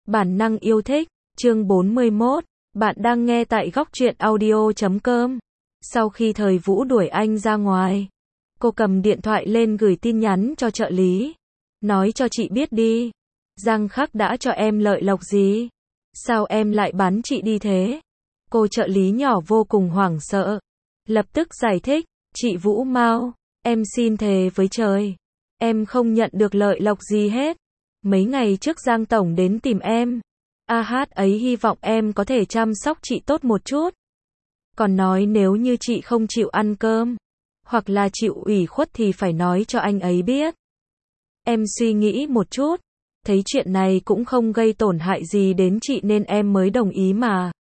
Bản năng yêu thích, chương 41, bạn đang nghe tại góc truyện audio.com. Sau khi Thời Vũ đuổi anh ra ngoài, cô cầm điện thoại lên gửi tin nhắn cho trợ lý. Nói cho chị biết đi, Giang Khắc đã cho em lợi lộc gì? Sao em lại bán chị đi thế? Cô trợ lý nhỏ vô cùng hoảng sợ. Lập tức giải thích, chị Vũ Mao, em xin thề với trời, em không nhận được lợi lộc gì hết. Mấy ngày trước Giang Tổng đến tìm em. Ấy hy vọng em có thể chăm sóc chị tốt một chút. Còn nói nếu như chị không chịu ăn cơm, hoặc là chịu ủy khuất thì phải nói cho anh ấy biết. Em suy nghĩ một chút, thấy chuyện này cũng không gây tổn hại gì đến chị nên em mới đồng ý mà.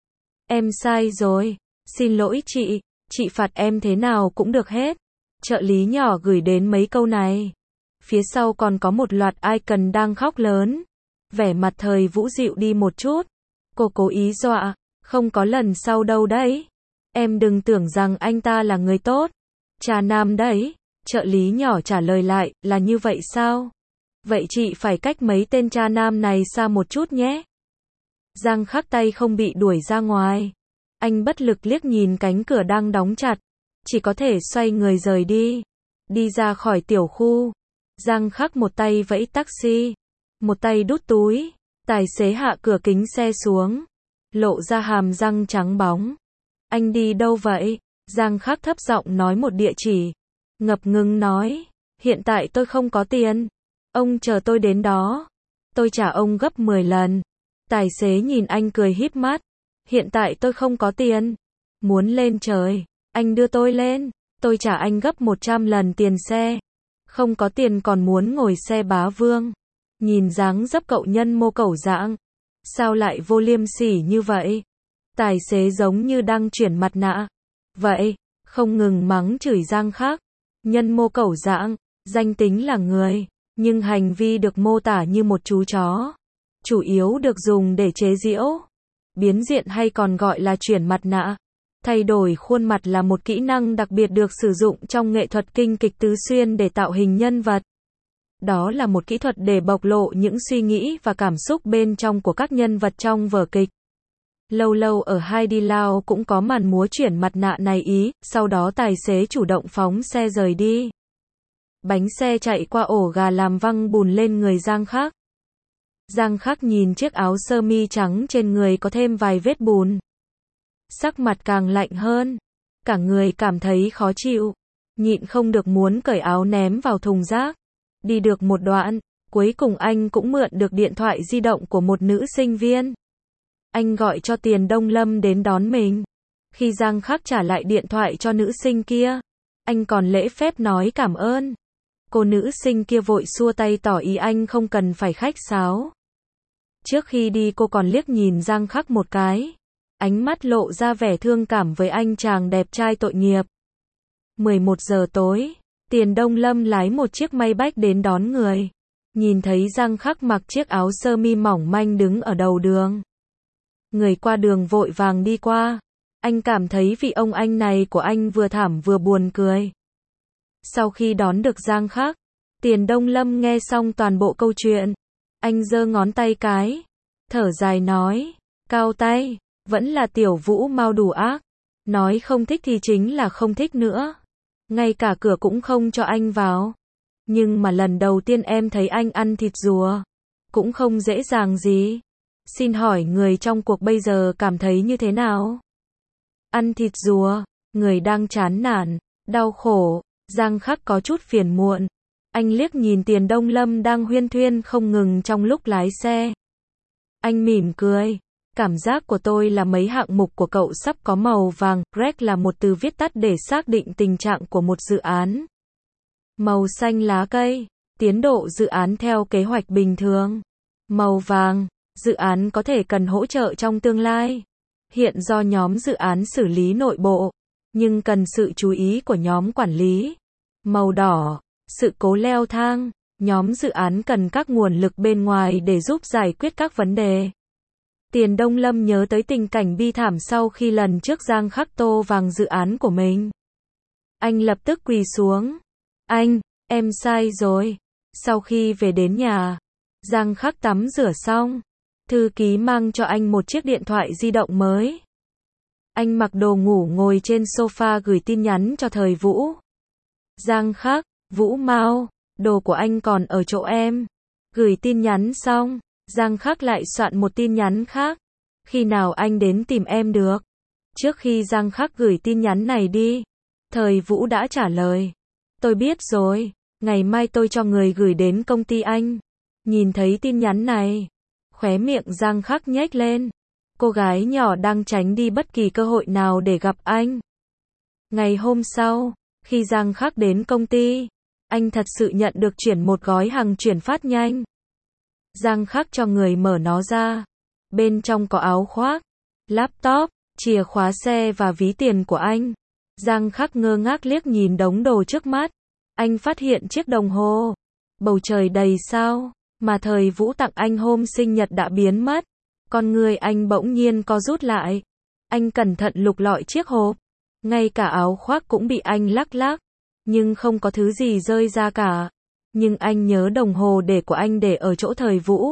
Em sai rồi, xin lỗi chị phạt em thế nào cũng được hết. Trợ lý nhỏ gửi đến mấy câu này. Phía sau còn có một loạt icon đang khóc lớn. Vẻ mặt Thời Vũ dịu đi một chút. Cô cố ý dọa, không có lần sau đâu đấy. Em đừng tưởng rằng anh ta là người tốt. Cha nam đấy. Trợ lý nhỏ trả lời lại, là như vậy sao? Vậy chị phải cách mấy tên cha nam này xa một chút nhé. Giang Khắc tay không bị đuổi ra ngoài. Anh bất lực liếc nhìn cánh cửa đang đóng chặt. Chỉ có thể xoay người rời đi. Đi ra khỏi tiểu khu. Giang Khắc một tay vẫy taxi, một tay đút túi. Tài xế hạ cửa kính xe xuống, lộ ra hàm răng trắng bóng. Anh đi đâu vậy? Giang Khắc thấp giọng nói một địa chỉ. Ngập ngừng nói, hiện tại tôi không có tiền. Ông chờ tôi đến đó. Tôi trả ông gấp 10 lần. Tài xế nhìn anh cười híp mắt. Hiện tại tôi không có tiền. Muốn lên trời, anh đưa tôi lên. Tôi trả anh gấp 100 lần tiền xe. Không có tiền còn muốn ngồi xe bá vương. Nhìn dáng dấp cậu nhân mô cẩu dạng. Sao lại vô liêm sỉ như vậy? Tài xế giống như đang chuyển mặt nạ. Vậy, không ngừng mắng chửi Giang Khắc. Nhân mô cẩu dạng, danh tính là người, nhưng hành vi được mô tả như một chú chó. Chủ yếu được dùng để chế giễu. Biến diện hay còn gọi là chuyển mặt nạ. Thay đổi khuôn mặt là một kỹ năng đặc biệt được sử dụng trong nghệ thuật kinh kịch tứ xuyên để tạo hình nhân vật. Đó là một kỹ thuật để bộc lộ những suy nghĩ và cảm xúc bên trong của các nhân vật trong vở kịch. Lâu lâu ở Heidi Lao cũng có màn múa chuyển mặt nạ này sau đó tài xế chủ động phóng xe rời đi. Bánh xe chạy qua ổ gà làm văng bùn lên người Giang Khắc. Giang Khắc nhìn chiếc áo sơ mi trắng trên người có thêm vài vết bùn. Sắc mặt càng lạnh hơn. Cả người cảm thấy khó chịu. Nhịn không được muốn cởi áo ném vào thùng rác. Đi được một đoạn, cuối cùng anh cũng mượn được điện thoại di động của một nữ sinh viên. Anh gọi cho Tiền Đông Lâm đến đón mình. Khi Giang Khắc trả lại điện thoại cho nữ sinh kia, anh còn lễ phép nói cảm ơn. Cô nữ sinh kia vội xua tay tỏ ý anh không cần phải khách sáo. Trước khi đi cô còn liếc nhìn Giang Khắc một cái. Ánh mắt lộ ra vẻ thương cảm với anh chàng đẹp trai tội nghiệp. 11 giờ tối, Tiền Đông Lâm lái một chiếc Maybach đến đón người. Nhìn thấy Giang Khắc mặc chiếc áo sơ mi mỏng manh đứng ở đầu đường. Người qua đường vội vàng đi qua. Anh cảm thấy vị ông anh này của anh vừa thảm vừa buồn cười. Sau khi đón được Giang Khắc, Tiền Đông Lâm nghe xong toàn bộ câu chuyện. Anh giơ ngón tay cái, thở dài nói, cao tay, vẫn là tiểu Vũ Mao đủ ác. Nói không thích thì chính là không thích nữa. Ngay cả cửa cũng không cho anh vào. Nhưng mà lần đầu tiên em thấy anh ăn thịt rùa. Cũng không dễ dàng gì. Xin hỏi người trong cuộc bây giờ cảm thấy như thế nào? Ăn thịt rùa, người đang chán nản, đau khổ. Giang Khắc có chút phiền muộn. Anh liếc nhìn Tiền Đông Lâm đang huyên thuyên không ngừng trong lúc lái xe. Anh mỉm cười. Cảm giác của tôi là mấy hạng mục của cậu sắp có màu vàng. Red là một từ viết tắt để xác định tình trạng của một dự án. Màu xanh lá cây, tiến độ dự án theo kế hoạch bình thường. Màu vàng, dự án có thể cần hỗ trợ trong tương lai. Hiện do nhóm dự án xử lý nội bộ, nhưng cần sự chú ý của nhóm quản lý. Màu đỏ, sự cố leo thang, nhóm dự án cần các nguồn lực bên ngoài để giúp giải quyết các vấn đề. Tiền Đông Lâm nhớ tới tình cảnh bi thảm sau khi lần trước Giang Khắc tô vàng dự án của mình. Anh lập tức quỳ xuống. Anh, em sai rồi. Sau khi về đến nhà, Giang Khắc tắm rửa xong, Thư ký mang cho anh một chiếc điện thoại di động mới. Anh mặc đồ ngủ ngồi trên sofa gửi tin nhắn cho Thời Vũ. Giang Khắc, Vũ Mao, đồ của anh còn ở chỗ em. Gửi tin nhắn xong, Giang Khắc lại soạn một tin nhắn khác. Khi nào anh đến tìm em được? Trước khi Giang Khắc gửi tin nhắn này đi, Thời Vũ đã trả lời. Tôi biết rồi, ngày mai tôi cho người gửi đến công ty anh. Nhìn thấy tin nhắn này, khóe miệng Giang Khắc nhếch lên. Cô gái nhỏ đang tránh đi bất kỳ cơ hội nào để gặp anh. Ngày hôm sau, khi Giang Khắc đến công ty, anh thật sự nhận được chuyển một gói hàng chuyển phát nhanh. Giang Khắc cho người mở nó ra. Bên trong có áo khoác, laptop, chìa khóa xe và ví tiền của anh. Giang Khắc ngơ ngác liếc nhìn đống đồ trước mắt. Anh phát hiện chiếc đồng hồ, bầu trời đầy sao, mà Thời Vũ tặng anh hôm sinh nhật đã biến mất. Con người anh bỗng nhiên co rút lại. Anh cẩn thận lục lọi chiếc hộp. Ngay cả áo khoác cũng bị anh lắc lắc. Nhưng không có thứ gì rơi ra cả. Nhưng anh nhớ đồng hồ để của anh để ở chỗ Thời Vũ.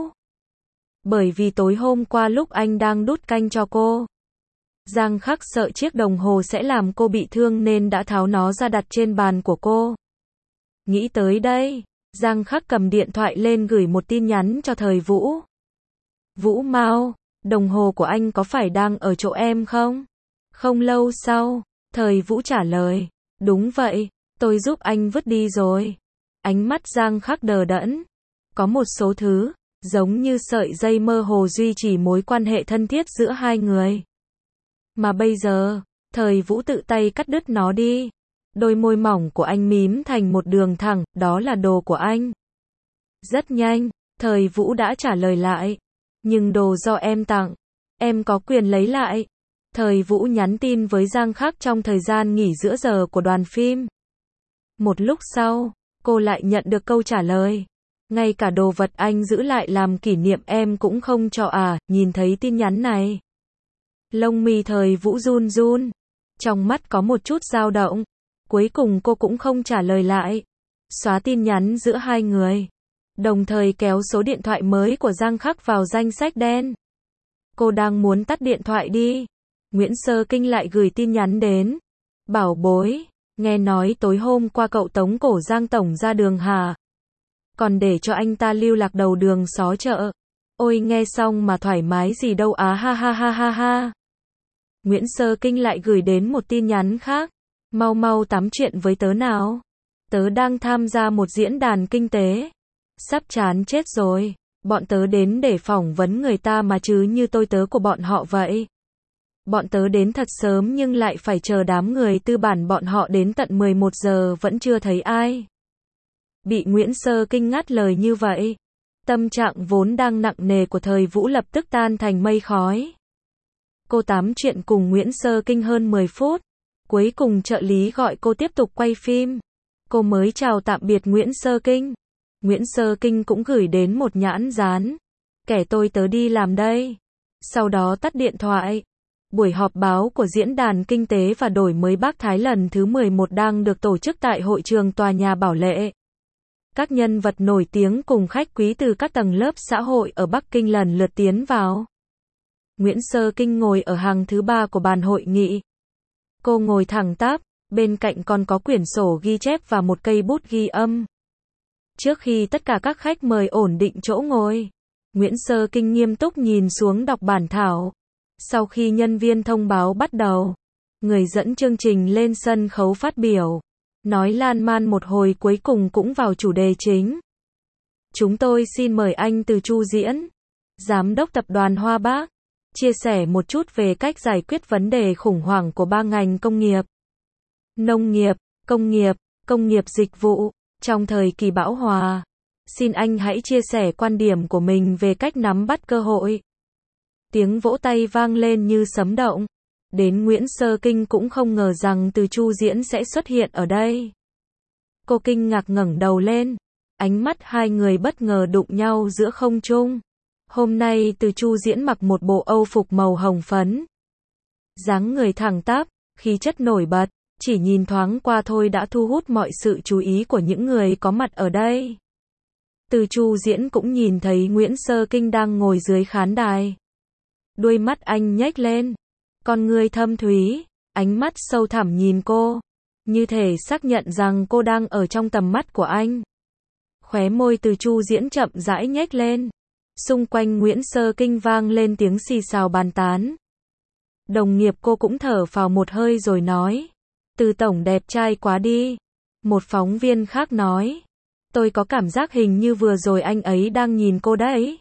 Bởi vì tối hôm qua lúc anh đang đút canh cho cô, Giang Khắc sợ chiếc đồng hồ sẽ làm cô bị thương nên đã tháo nó ra đặt trên bàn của cô. Nghĩ tới đây, Giang Khắc cầm điện thoại lên gửi một tin nhắn cho Thời Vũ. Vũ Mao, đồng hồ của anh có phải đang ở chỗ em không? Không lâu sau, Thời Vũ trả lời. Đúng vậy, tôi giúp anh vứt đi rồi. Ánh mắt Giang Khắc đờ đẫn. Có một số thứ, giống như sợi dây mơ hồ duy trì mối quan hệ thân thiết giữa hai người. Mà bây giờ, Thời Vũ tự tay cắt đứt nó đi. Đôi môi mỏng của anh mím thành một đường thẳng, đó là đồ của anh. Rất nhanh, Thời Vũ đã trả lời lại. Nhưng đồ do em tặng, em có quyền lấy lại. Thời Vũ nhắn tin với Giang Khắc trong thời gian nghỉ giữa giờ của đoàn phim. Một lúc sau, cô lại nhận được câu trả lời. Ngay cả đồ vật anh giữ lại làm kỷ niệm em cũng không cho à, nhìn thấy tin nhắn này. Lông mi Thời Vũ run run. Trong mắt có một chút dao động. Cuối cùng cô cũng không trả lời lại. Xóa tin nhắn giữa hai người. Đồng thời kéo số điện thoại mới của Giang Khắc vào danh sách đen. Cô đang muốn tắt điện thoại đi. Nguyễn Sơ Kinh lại gửi tin nhắn đến. Bảo bối, nghe nói tối hôm qua cậu tống cổ Giang Tổng ra đường hả? Còn để cho anh ta lưu lạc đầu đường xó chợ. Ôi nghe xong mà thoải mái gì đâu á ha ha ha ha ha. Nguyễn Sơ Kinh lại gửi đến một tin nhắn khác. Mau mau tám chuyện với tớ nào. Tớ đang tham gia một diễn đàn kinh tế. Sắp chán chết rồi. Bọn tớ đến để phỏng vấn người ta mà chứ như tôi tớ của bọn họ vậy. Bọn tớ đến thật sớm nhưng lại phải chờ đám người tư bản bọn họ đến tận 11 giờ vẫn chưa thấy ai. Bị Nguyễn Sơ Kinh ngắt lời như vậy, tâm trạng vốn đang nặng nề của Thời Vũ lập tức tan thành mây khói. Cô tám chuyện cùng Nguyễn Sơ Kinh hơn 10 phút. Cuối cùng trợ lý gọi cô tiếp tục quay phim. Cô mới chào tạm biệt Nguyễn Sơ Kinh. Nguyễn Sơ Kinh cũng gửi đến một nhãn dán. Kẻ tôi tớ đi làm đây. Sau đó tắt điện thoại. Buổi họp báo của Diễn đàn Kinh tế và Đổi mới Bắc Thái lần thứ 11 đang được tổ chức tại hội trường tòa nhà Bảo Lệ. Các nhân vật nổi tiếng cùng khách quý từ các tầng lớp xã hội ở Bắc Kinh lần lượt tiến vào. Nguyễn Sơ Kinh ngồi ở hàng thứ 3 của bàn hội nghị. Cô ngồi thẳng tắp, bên cạnh còn có quyển sổ ghi chép và một cây bút ghi âm. Trước khi tất cả các khách mời ổn định chỗ ngồi, Nguyễn Sơ Kinh nghiêm túc nhìn xuống đọc bản thảo. Sau khi nhân viên thông báo bắt đầu, người dẫn chương trình lên sân khấu phát biểu, nói lan man một hồi cuối cùng cũng vào chủ đề chính. Chúng tôi xin mời anh Từ Chu Diễn, Giám đốc Tập đoàn Hoa Bác, chia sẻ một chút về cách giải quyết vấn đề khủng hoảng của 3 ngành công nghiệp, nông nghiệp, công nghiệp dịch vụ, trong thời kỳ bão hòa. Xin anh hãy chia sẻ quan điểm của mình về cách nắm bắt cơ hội. Tiếng vỗ tay vang lên như sấm động. Đến Nguyễn Sơ Kinh cũng không ngờ rằng Từ Chu Diễn sẽ xuất hiện ở đây. Cô kinh ngạc ngẩng đầu lên. Ánh mắt hai người bất ngờ đụng nhau giữa không trung. Hôm nay Từ Chu Diễn mặc một bộ âu phục màu hồng phấn. Dáng người thẳng tắp, khí chất nổi bật, chỉ nhìn thoáng qua thôi đã thu hút mọi sự chú ý của những người có mặt ở đây. Từ Chu Diễn cũng nhìn thấy Nguyễn Sơ Kinh đang ngồi dưới khán đài. Đuôi mắt anh nhếch lên, con ngươi thâm thúy, ánh mắt sâu thẳm nhìn cô, như thể xác nhận rằng cô đang ở trong tầm mắt của anh. Khóe môi Từ Chu Diễn chậm rãi nhếch lên. Xung quanh Nguyễn Sơ Kinh vang lên tiếng xì xào bàn tán. Đồng nghiệp cô cũng thở phào một hơi rồi nói, Từ tổng đẹp trai quá đi. Một phóng viên khác nói, tôi có cảm giác hình như vừa rồi anh ấy đang nhìn cô đấy.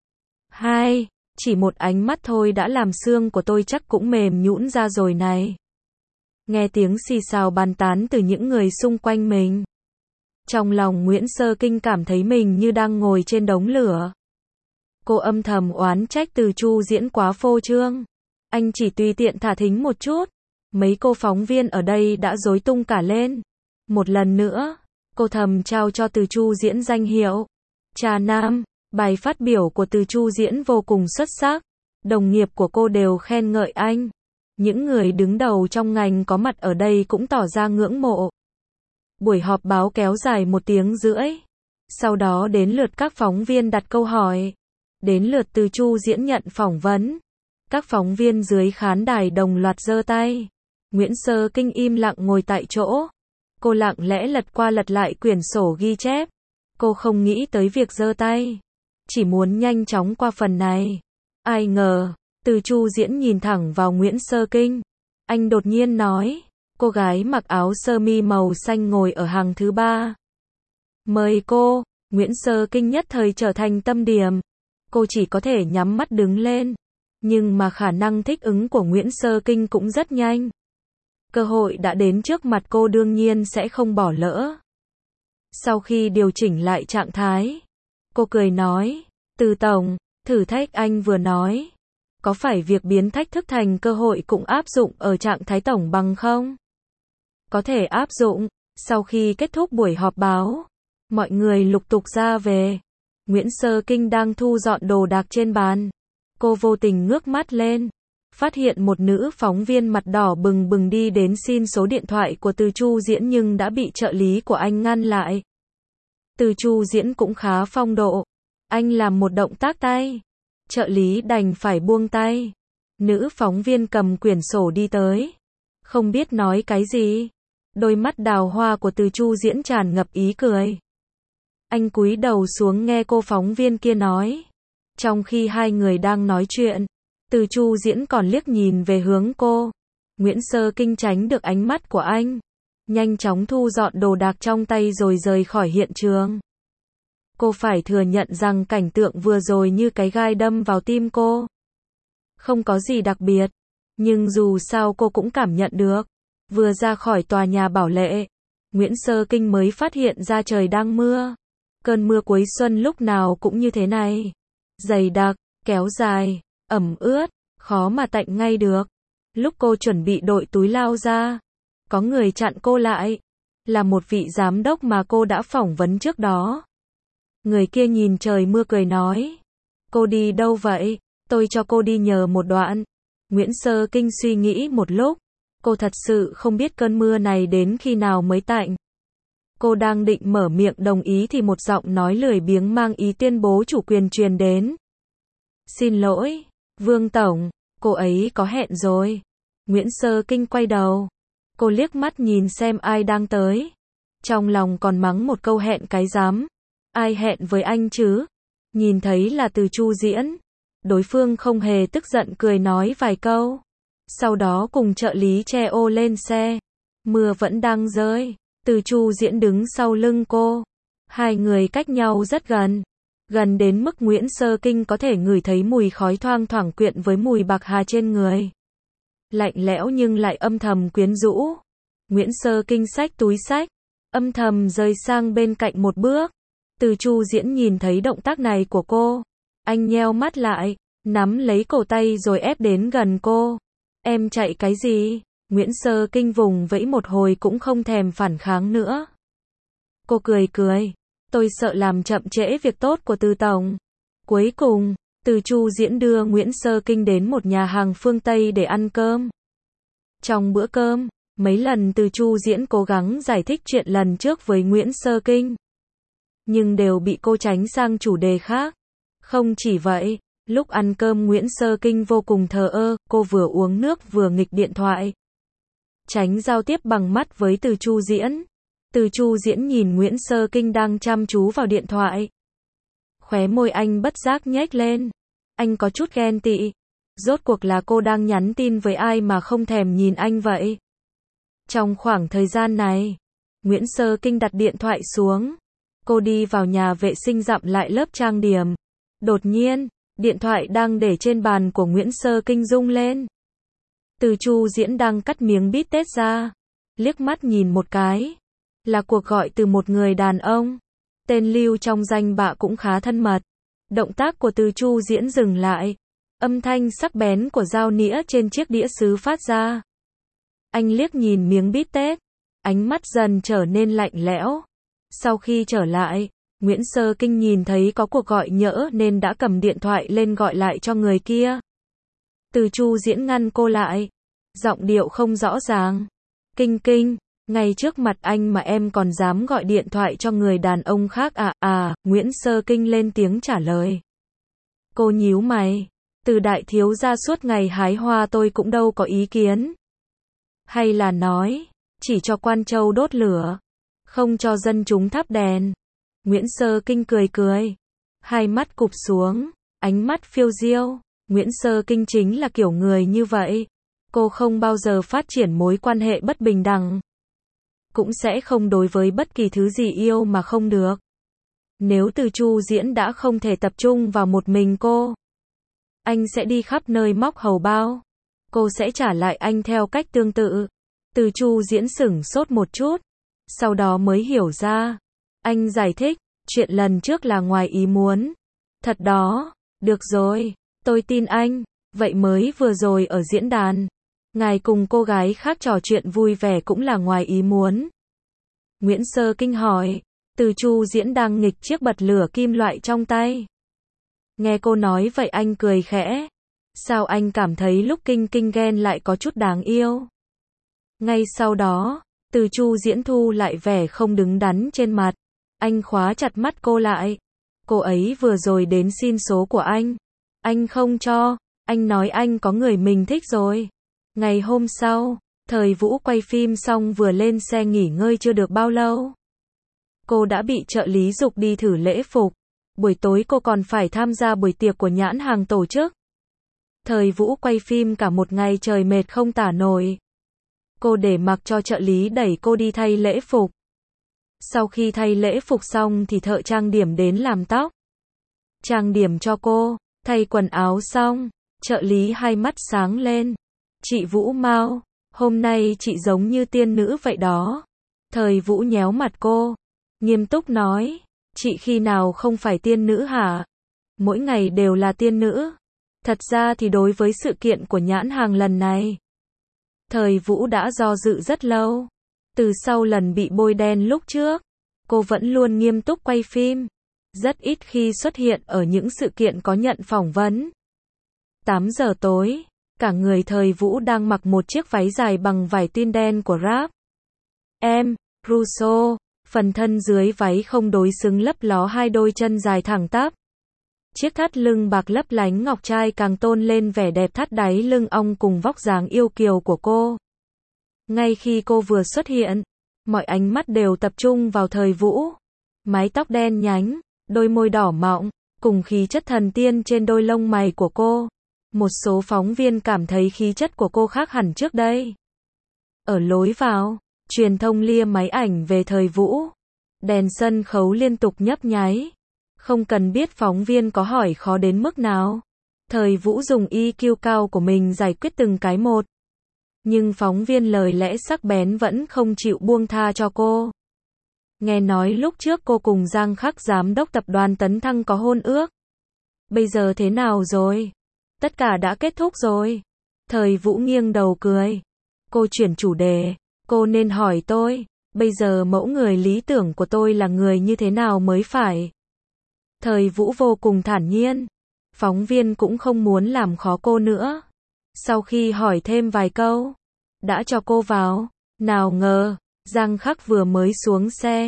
Hai, chỉ một ánh mắt thôi đã làm xương của tôi chắc cũng mềm nhũn ra rồi này. Nghe tiếng xì xào bàn tán từ những người xung quanh mình. Trong lòng Nguyễn Sơ Kinh cảm thấy mình như đang ngồi trên đống lửa. Cô âm thầm oán trách Từ Chu Diễn quá phô trương. Anh chỉ tùy tiện thả thính một chút. Mấy cô phóng viên ở đây đã rối tung cả lên. Một lần nữa, cô thầm trao cho Từ Chu Diễn danh hiệu Trà Nam. Bài phát biểu của Từ Chu Diễn vô cùng xuất sắc. Đồng nghiệp của cô đều khen ngợi anh. Những người đứng đầu trong ngành có mặt ở đây cũng tỏ ra ngưỡng mộ. Buổi họp báo kéo dài 1 tiếng rưỡi. Sau đó đến lượt các phóng viên đặt câu hỏi. Đến lượt Từ Chu Diễn nhận phỏng vấn. Các phóng viên dưới khán đài đồng loạt giơ tay. Nguyễn Sơ Kinh im lặng ngồi tại chỗ. Cô lặng lẽ lật qua lật lại quyển sổ ghi chép. Cô không nghĩ tới việc giơ tay. Chỉ muốn nhanh chóng qua phần này. Ai ngờ, Từ Chu Diễn nhìn thẳng vào Nguyễn Sơ Kinh. Anh đột nhiên nói, cô gái mặc áo sơ mi màu xanh ngồi ở hàng thứ 3. Mời cô. Nguyễn Sơ Kinh nhất thời trở thành tâm điểm. Cô chỉ có thể nhắm mắt đứng lên. Nhưng mà khả năng thích ứng của Nguyễn Sơ Kinh cũng rất nhanh. Cơ hội đã đến trước mặt cô đương nhiên sẽ không bỏ lỡ. Sau khi điều chỉnh lại trạng thái, cô cười nói, Từ tổng, thử thách anh vừa nói. Có phải việc biến thách thức thành cơ hội cũng áp dụng ở trạng thái tổng bằng không? Có thể áp dụng. Sau khi kết thúc buổi họp báo, mọi người lục tục ra về. Nguyễn Sơ Kinh đang thu dọn đồ đạc trên bàn. Cô vô tình ngước mắt lên, phát hiện một nữ phóng viên mặt đỏ bừng bừng đi đến xin số điện thoại của Từ Chu Diễn nhưng đã bị trợ lý của anh ngăn lại. Từ Chu Diễn cũng khá phong độ. Anh làm một động tác tay. Trợ lý đành phải buông tay. Nữ phóng viên cầm quyển sổ đi tới. Không biết nói cái gì. Đôi mắt đào hoa của Từ Chu Diễn tràn ngập ý cười. Anh cúi đầu xuống nghe cô phóng viên kia nói. Trong khi hai người đang nói chuyện, Từ Chu Diễn còn liếc nhìn về hướng cô. Nguyễn Sơ Kinh tránh được ánh mắt của anh. Nhanh chóng thu dọn đồ đạc trong tay rồi rời khỏi hiện trường. Cô phải thừa nhận rằng cảnh tượng vừa rồi như cái gai đâm vào tim cô. Không có gì đặc biệt. Nhưng dù sao cô cũng cảm nhận được. Vừa ra khỏi tòa nhà Bảo Lệ, Nguyễn Sơ Kinh mới phát hiện ra trời đang mưa. Cơn mưa cuối xuân lúc nào cũng như thế này. Dày đặc, kéo dài, ẩm ướt, khó mà tạnh ngay được. Lúc cô chuẩn bị đội túi lao ra, có người chặn cô lại. Là một vị giám đốc mà cô đã phỏng vấn trước đó. Người kia nhìn trời mưa cười nói. Cô đi đâu vậy? Tôi cho cô đi nhờ một đoạn. Nguyễn Sơ Kinh suy nghĩ một lúc. Cô thật sự không biết cơn mưa này đến khi nào mới tạnh. Cô đang định mở miệng đồng ý thì một giọng nói lười biếng mang ý tuyên bố chủ quyền truyền đến. Xin lỗi, Vương Tổng, cô ấy có hẹn rồi. Nguyễn Sơ Kinh quay đầu. Cô liếc mắt nhìn xem ai đang tới. Trong lòng còn mắng một câu hẹn cái dám. Ai hẹn với anh chứ? Nhìn thấy là Từ Chu Diễn. Đối phương không hề tức giận cười nói vài câu. Sau đó cùng trợ lý che ô lên xe. Mưa vẫn đang rơi. Từ Chu Diễn đứng sau lưng cô. Hai người cách nhau rất gần. Gần đến mức Nguyễn Sơ Kinh có thể ngửi thấy mùi khói thoang thoảng quyện với mùi bạc hà trên người. Lạnh lẽo nhưng lại âm thầm quyến rũ. Nguyễn Sơ Kinh xách túi xách, âm thầm rời sang bên cạnh một bước. Từ Chu Diễn nhìn thấy động tác này của cô. Anh nheo mắt lại, nắm lấy cổ tay rồi ép đến gần cô. Em chạy cái gì? Nguyễn Sơ Kinh vùng vẫy một hồi cũng không thèm phản kháng nữa. Cô cười cười. Tôi sợ làm chậm trễ việc tốt của Từ Tổng. Cuối cùng, Từ Chu Diễn đưa Nguyễn Sơ Kinh đến một nhà hàng phương Tây để ăn cơm. Trong bữa cơm, mấy lần Từ Chu Diễn cố gắng giải thích chuyện lần trước với Nguyễn Sơ Kinh. nhưng đều bị cô tránh sang chủ đề khác. Không chỉ vậy, lúc ăn cơm Nguyễn Sơ Kinh vô cùng thờ ơ, cô vừa uống nước vừa nghịch điện thoại. Tránh giao tiếp bằng mắt với Từ Chu Diễn. Từ Chu Diễn nhìn Nguyễn Sơ Kinh đang chăm chú vào điện thoại. Khóe môi anh bất giác nhếch lên. Anh có chút ghen tị. Rốt cuộc là cô đang nhắn tin với ai mà không thèm nhìn anh vậy? Trong khoảng thời gian này, Nguyễn Sơ Kinh đặt điện thoại xuống. Cô đi vào nhà vệ sinh dặm lại lớp trang điểm. Đột nhiên, điện thoại đang để trên bàn của Nguyễn Sơ Kinh rung lên. Từ Chu Diễn đang cắt miếng bít tết ra. Liếc mắt nhìn một cái. Là cuộc gọi từ một người đàn ông. Tên lưu trong danh bạ cũng khá thân mật. Động tác của Từ Chu Diễn dừng lại. Âm thanh sắc bén của dao nĩa trên chiếc đĩa sứ phát ra. Anh liếc nhìn miếng bít tết. Ánh mắt dần trở nên lạnh lẽo. Sau khi trở lại, Nguyễn Sơ Kinh nhìn thấy có cuộc gọi nhỡ nên đã cầm điện thoại lên gọi lại cho người kia. Từ Chu Diễn ngăn cô lại. Giọng điệu không rõ ràng. Kinh Kinh, ngay trước mặt anh mà em còn dám gọi điện thoại cho người đàn ông khác à? Nguyễn Sơ Kinh lên tiếng trả lời. Cô nhíu mày. Từ đại thiếu gia suốt ngày hái hoa tôi cũng đâu có ý kiến. Hay là nói, chỉ cho quan châu đốt lửa, không cho dân chúng thắp đèn. Nguyễn Sơ Kinh cười cười. Hai mắt cụp xuống, ánh mắt phiêu diêu. Nguyễn Sơ Kinh chính là kiểu người như vậy. Cô không bao giờ phát triển mối quan hệ bất bình đẳng. Cũng sẽ không đối với bất kỳ thứ gì yêu mà không được. Nếu Từ Chu Diễn đã không thể tập trung vào một mình cô, anh sẽ đi khắp nơi móc hầu bao. Cô sẽ trả lại anh theo cách tương tự. Từ Chu Diễn sửng sốt một chút. Sau đó mới hiểu ra. Anh giải thích, chuyện lần trước là ngoài ý muốn. Thật đó, được rồi, tôi tin anh. Vậy mới vừa rồi ở diễn đàn, ngài cùng cô gái khác trò chuyện vui vẻ cũng là ngoài ý muốn. Nguyễn Sơ Kinh hỏi. Từ Chu Diễn đang nghịch chiếc bật lửa kim loại trong tay. Nghe cô nói vậy anh cười khẽ. Sao anh cảm thấy lúc Kinh Kinh ghen lại có chút đáng yêu? Ngay sau đó, Từ Chu Diễn thu lại vẻ không đứng đắn trên mặt. Anh khóa chặt mắt cô lại. Cô ấy vừa rồi đến xin số của anh. Anh không cho. Anh nói anh có người mình thích rồi. Ngày hôm sau, Thời Vũ quay phim xong vừa lên xe nghỉ ngơi chưa được bao lâu. Cô đã bị trợ lý giục đi thử lễ phục. Buổi tối cô còn phải tham gia buổi tiệc của nhãn hàng tổ chức. Thời Vũ quay phim cả một ngày trời mệt không tả nổi. Cô để mặc cho trợ lý đẩy cô đi thay lễ phục. Sau khi thay lễ phục xong thì thợ trang điểm đến làm tóc. Trang điểm cho cô, thay quần áo xong, trợ lý hai mắt sáng lên. Chị Vũ Mao, hôm nay chị giống như tiên nữ vậy đó. Thời Vũ nhéo mặt cô, nghiêm túc nói, chị khi nào không phải tiên nữ hả? Mỗi ngày đều là tiên nữ. Thật ra thì đối với sự kiện của nhãn hàng lần này, Thời Vũ đã do dự rất lâu. Từ sau lần bị bôi đen lúc trước, cô vẫn luôn nghiêm túc quay phim. Rất ít khi xuất hiện ở những sự kiện có nhận phỏng vấn. 8 giờ tối, cả người Thời Vũ đang mặc một chiếc váy dài bằng vải tin đen của Rap M. Russo. Phần thân dưới váy không đối xứng lấp ló hai đôi chân dài thẳng tắp. Chiếc thắt lưng bạc lấp lánh ngọc trai càng tôn lên vẻ đẹp thắt đáy lưng ong cùng vóc dáng yêu kiều của cô. Ngay khi cô vừa xuất hiện, mọi ánh mắt đều tập trung vào Thời Vũ. Mái tóc đen nhánh, đôi môi đỏ mọng, cùng khí chất thần tiên trên đôi lông mày của cô. Một số phóng viên cảm thấy khí chất của cô khác hẳn trước đây. Ở lối vào, truyền thông lia máy ảnh về Thời Vũ. Đèn sân khấu liên tục nhấp nháy. Không cần biết phóng viên có hỏi khó đến mức nào. Thời Vũ dùng EQ cao của mình giải quyết từng cái một. Nhưng phóng viên lời lẽ sắc bén vẫn không chịu buông tha cho cô. Nghe nói lúc trước cô cùng Giang Khắc giám đốc tập đoàn Tấn Thăng có hôn ước. Bây giờ thế nào rồi? Tất cả đã kết thúc rồi. Thời Vũ nghiêng đầu cười. Cô chuyển chủ đề. Cô nên hỏi tôi, bây giờ mẫu người lý tưởng của tôi là người như thế nào mới phải? Thời Vũ vô cùng thản nhiên. Phóng viên cũng không muốn làm khó cô nữa. Sau khi hỏi thêm vài câu, đã cho cô vào. Nào ngờ, Giang Khắc vừa mới xuống xe,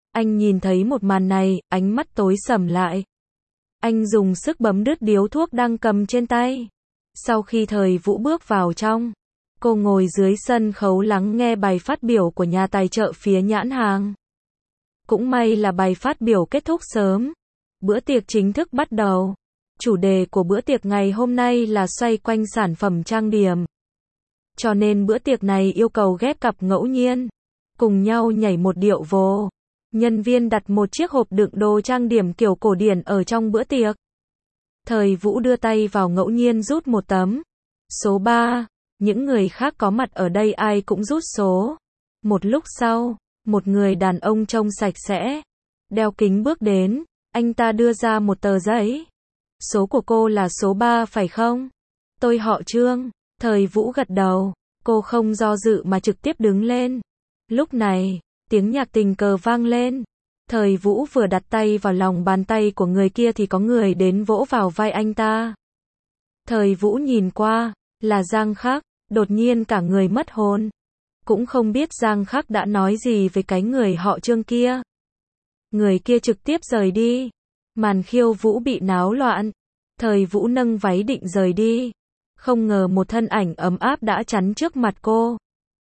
Anh nhìn thấy một màn này, ánh mắt tối sầm lại. Anh dùng sức bấm đứt điếu thuốc đang cầm trên tay. Sau khi Thời Vũ bước vào trong, cô ngồi dưới sân khấu lắng nghe bài phát biểu của nhà tài trợ phía nhãn hàng. Cũng may là bài phát biểu kết thúc sớm. Bữa tiệc chính thức bắt đầu. Chủ đề của bữa tiệc ngày hôm nay là xoay quanh sản phẩm trang điểm. Cho nên bữa tiệc này yêu cầu ghép cặp ngẫu nhiên, cùng nhau nhảy một điệu vồ. Nhân viên đặt một chiếc hộp đựng đồ trang điểm kiểu cổ điển ở trong bữa tiệc. Thời Vũ đưa tay vào ngẫu nhiên rút một tấm. Số 3, những người khác có mặt ở đây ai cũng rút số. Một lúc sau, một người đàn ông trông sạch sẽ, đeo kính bước đến, anh ta đưa ra một tờ giấy. Số của cô là số 3 phải không? Tôi họ Trương. Thời Vũ gật đầu, cô không do dự mà trực tiếp đứng lên. Lúc này, tiếng nhạc tình cờ vang lên. Thời Vũ vừa đặt tay vào lòng bàn tay của người kia thì có người đến vỗ vào vai anh ta. Thời Vũ nhìn qua, là Giang Khắc, đột nhiên cả người mất hồn. Cũng không biết Giang Khắc đã nói gì với cái người họ Trương kia. Người kia trực tiếp rời đi. Màn khiêu vũ bị náo loạn. Thời Vũ nâng váy định rời đi. Không ngờ một thân ảnh ấm áp đã chắn trước mặt cô.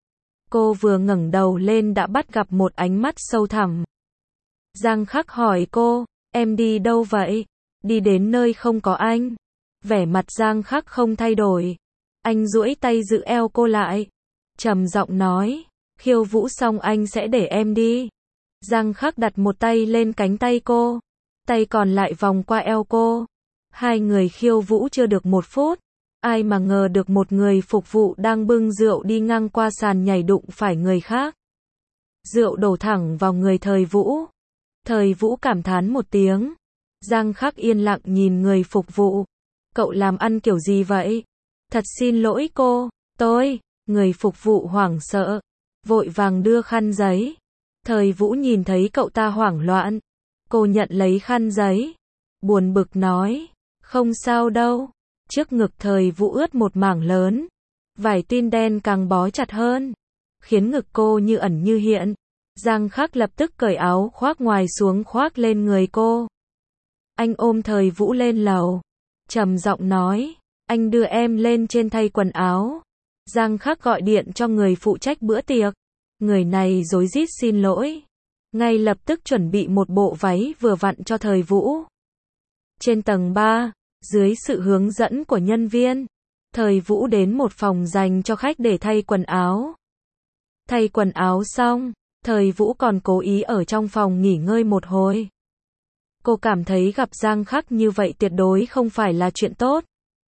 Cô vừa ngẩng đầu lên đã bắt gặp một ánh mắt sâu thẳm. Giang Khắc hỏi cô, em đi đâu vậy? Đi đến nơi không có anh. Vẻ mặt Giang Khắc không thay đổi. Anh duỗi tay giữ eo cô lại. Trầm giọng nói, khiêu vũ xong anh sẽ để em đi. Giang Khắc đặt một tay lên cánh tay cô. Tay còn lại vòng qua eo cô. Hai người khiêu vũ chưa được 1 phút. Ai mà ngờ được một người phục vụ đang bưng rượu đi ngang qua sàn nhảy đụng phải người khác. Rượu đổ thẳng vào người Thời Vũ. Thời Vũ cảm thán một tiếng. Giang Khắc yên lặng nhìn người phục vụ. Cậu làm ăn kiểu gì vậy? Thật xin lỗi cô, người phục vụ hoảng sợ. Vội vàng đưa khăn giấy. Thời Vũ nhìn thấy cậu ta hoảng loạn. Cô nhận lấy khăn giấy. Buồn bực nói, không sao đâu. Trước ngực Thời Vũ ướt một mảng lớn. Vải tin đen càng bó chặt hơn, khiến ngực cô như ẩn như hiện. Giang Khắc lập tức cởi áo khoác ngoài xuống khoác lên người cô. Anh ôm Thời Vũ lên lầu. Trầm giọng nói, anh đưa em lên trên thay quần áo. Giang Khắc gọi điện cho người phụ trách bữa tiệc. Người này rối rít xin lỗi. Ngay lập tức chuẩn bị một bộ váy vừa vặn cho Thời Vũ. Trên tầng 3, dưới sự hướng dẫn của nhân viên, Thời Vũ đến một phòng dành cho khách để thay quần áo. Thay quần áo xong, Thời Vũ còn cố ý ở trong phòng nghỉ ngơi một hồi. Cô cảm thấy gặp Giang Khắc như vậy tuyệt đối không phải là chuyện tốt.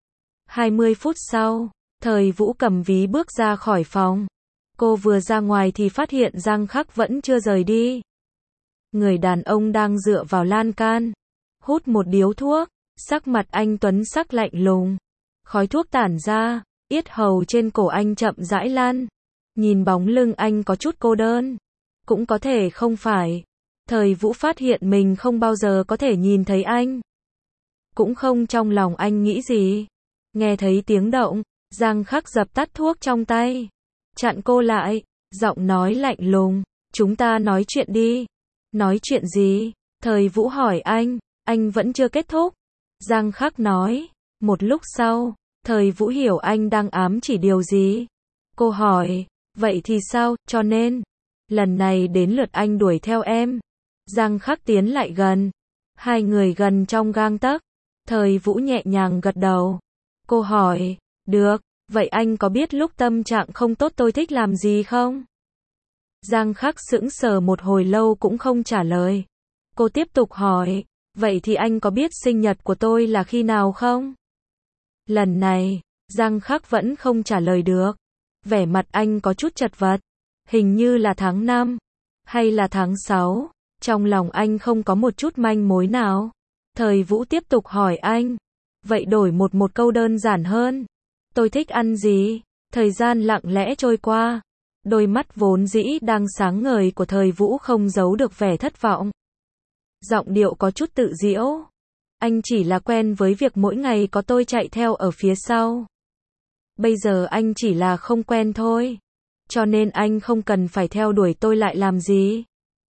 20 phút sau, Thời Vũ cầm ví bước ra khỏi phòng. Cô vừa ra ngoài thì phát hiện Giang Khắc vẫn chưa rời đi. Người đàn ông đang dựa vào lan can, hút một điếu thuốc, sắc mặt anh tuấn sắc lạnh lùng. Khói thuốc tản ra, yết hầu trên cổ anh chậm rãi lan. Nhìn bóng lưng anh có chút cô đơn. Cũng có thể không phải. Thời Vũ phát hiện mình không bao giờ có thể nhìn thấy anh. Cũng không trong lòng anh nghĩ gì. Nghe thấy tiếng động, Giang Khắc dập tắt thuốc trong tay. Chặn cô lại, giọng nói lạnh lùng. Chúng ta nói chuyện đi. Nói chuyện gì? Thời Vũ hỏi anh vẫn chưa kết thúc. Giang Khắc nói. Một lúc sau, Thời Vũ hiểu anh đang ám chỉ điều gì. Cô hỏi, vậy thì sao, cho nên, lần này đến lượt anh đuổi theo em. Giang Khắc tiến lại gần. Hai người gần trong gang tấc. Thời Vũ nhẹ nhàng gật đầu. Cô hỏi, được, vậy anh có biết lúc tâm trạng không tốt tôi thích làm gì không? Giang Khắc sững sờ một hồi lâu cũng không trả lời. Cô tiếp tục hỏi, vậy thì anh có biết sinh nhật của tôi là khi nào không? Lần này, Giang Khắc vẫn không trả lời được. Vẻ mặt anh có chút chật vật. Hình như là tháng 5, hay là tháng 6. Trong lòng anh không có một chút manh mối nào. Thời Vũ tiếp tục hỏi anh. Vậy đổi một câu đơn giản hơn. Tôi thích ăn gì? Thời gian lặng lẽ trôi qua. Đôi mắt vốn dĩ đang sáng ngời của Thời Vũ không giấu được vẻ thất vọng. Giọng điệu có chút tự giễu. Anh chỉ là quen với việc mỗi ngày có tôi chạy theo ở phía sau. Bây giờ anh chỉ là không quen thôi. Cho nên anh không cần phải theo đuổi tôi lại làm gì.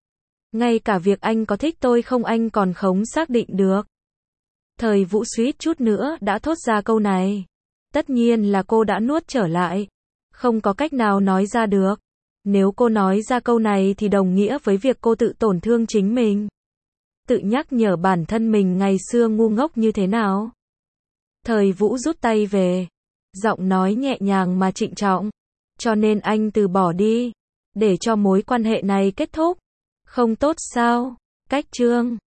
Ngay cả việc anh có thích tôi không anh còn không xác định được. Thời Vũ suýt chút nữa đã thốt ra câu này. Tất nhiên là cô đã nuốt trở lại. Không có cách nào nói ra được. Nếu cô nói ra câu này thì đồng nghĩa với việc cô tự tổn thương chính mình. Tự nhắc nhở bản thân mình ngày xưa ngu ngốc như thế nào. Thời Vũ rút tay về. Giọng nói nhẹ nhàng mà trịnh trọng. Cho nên anh từ bỏ đi. Để cho mối quan hệ này kết thúc. Không tốt sao? Cách chương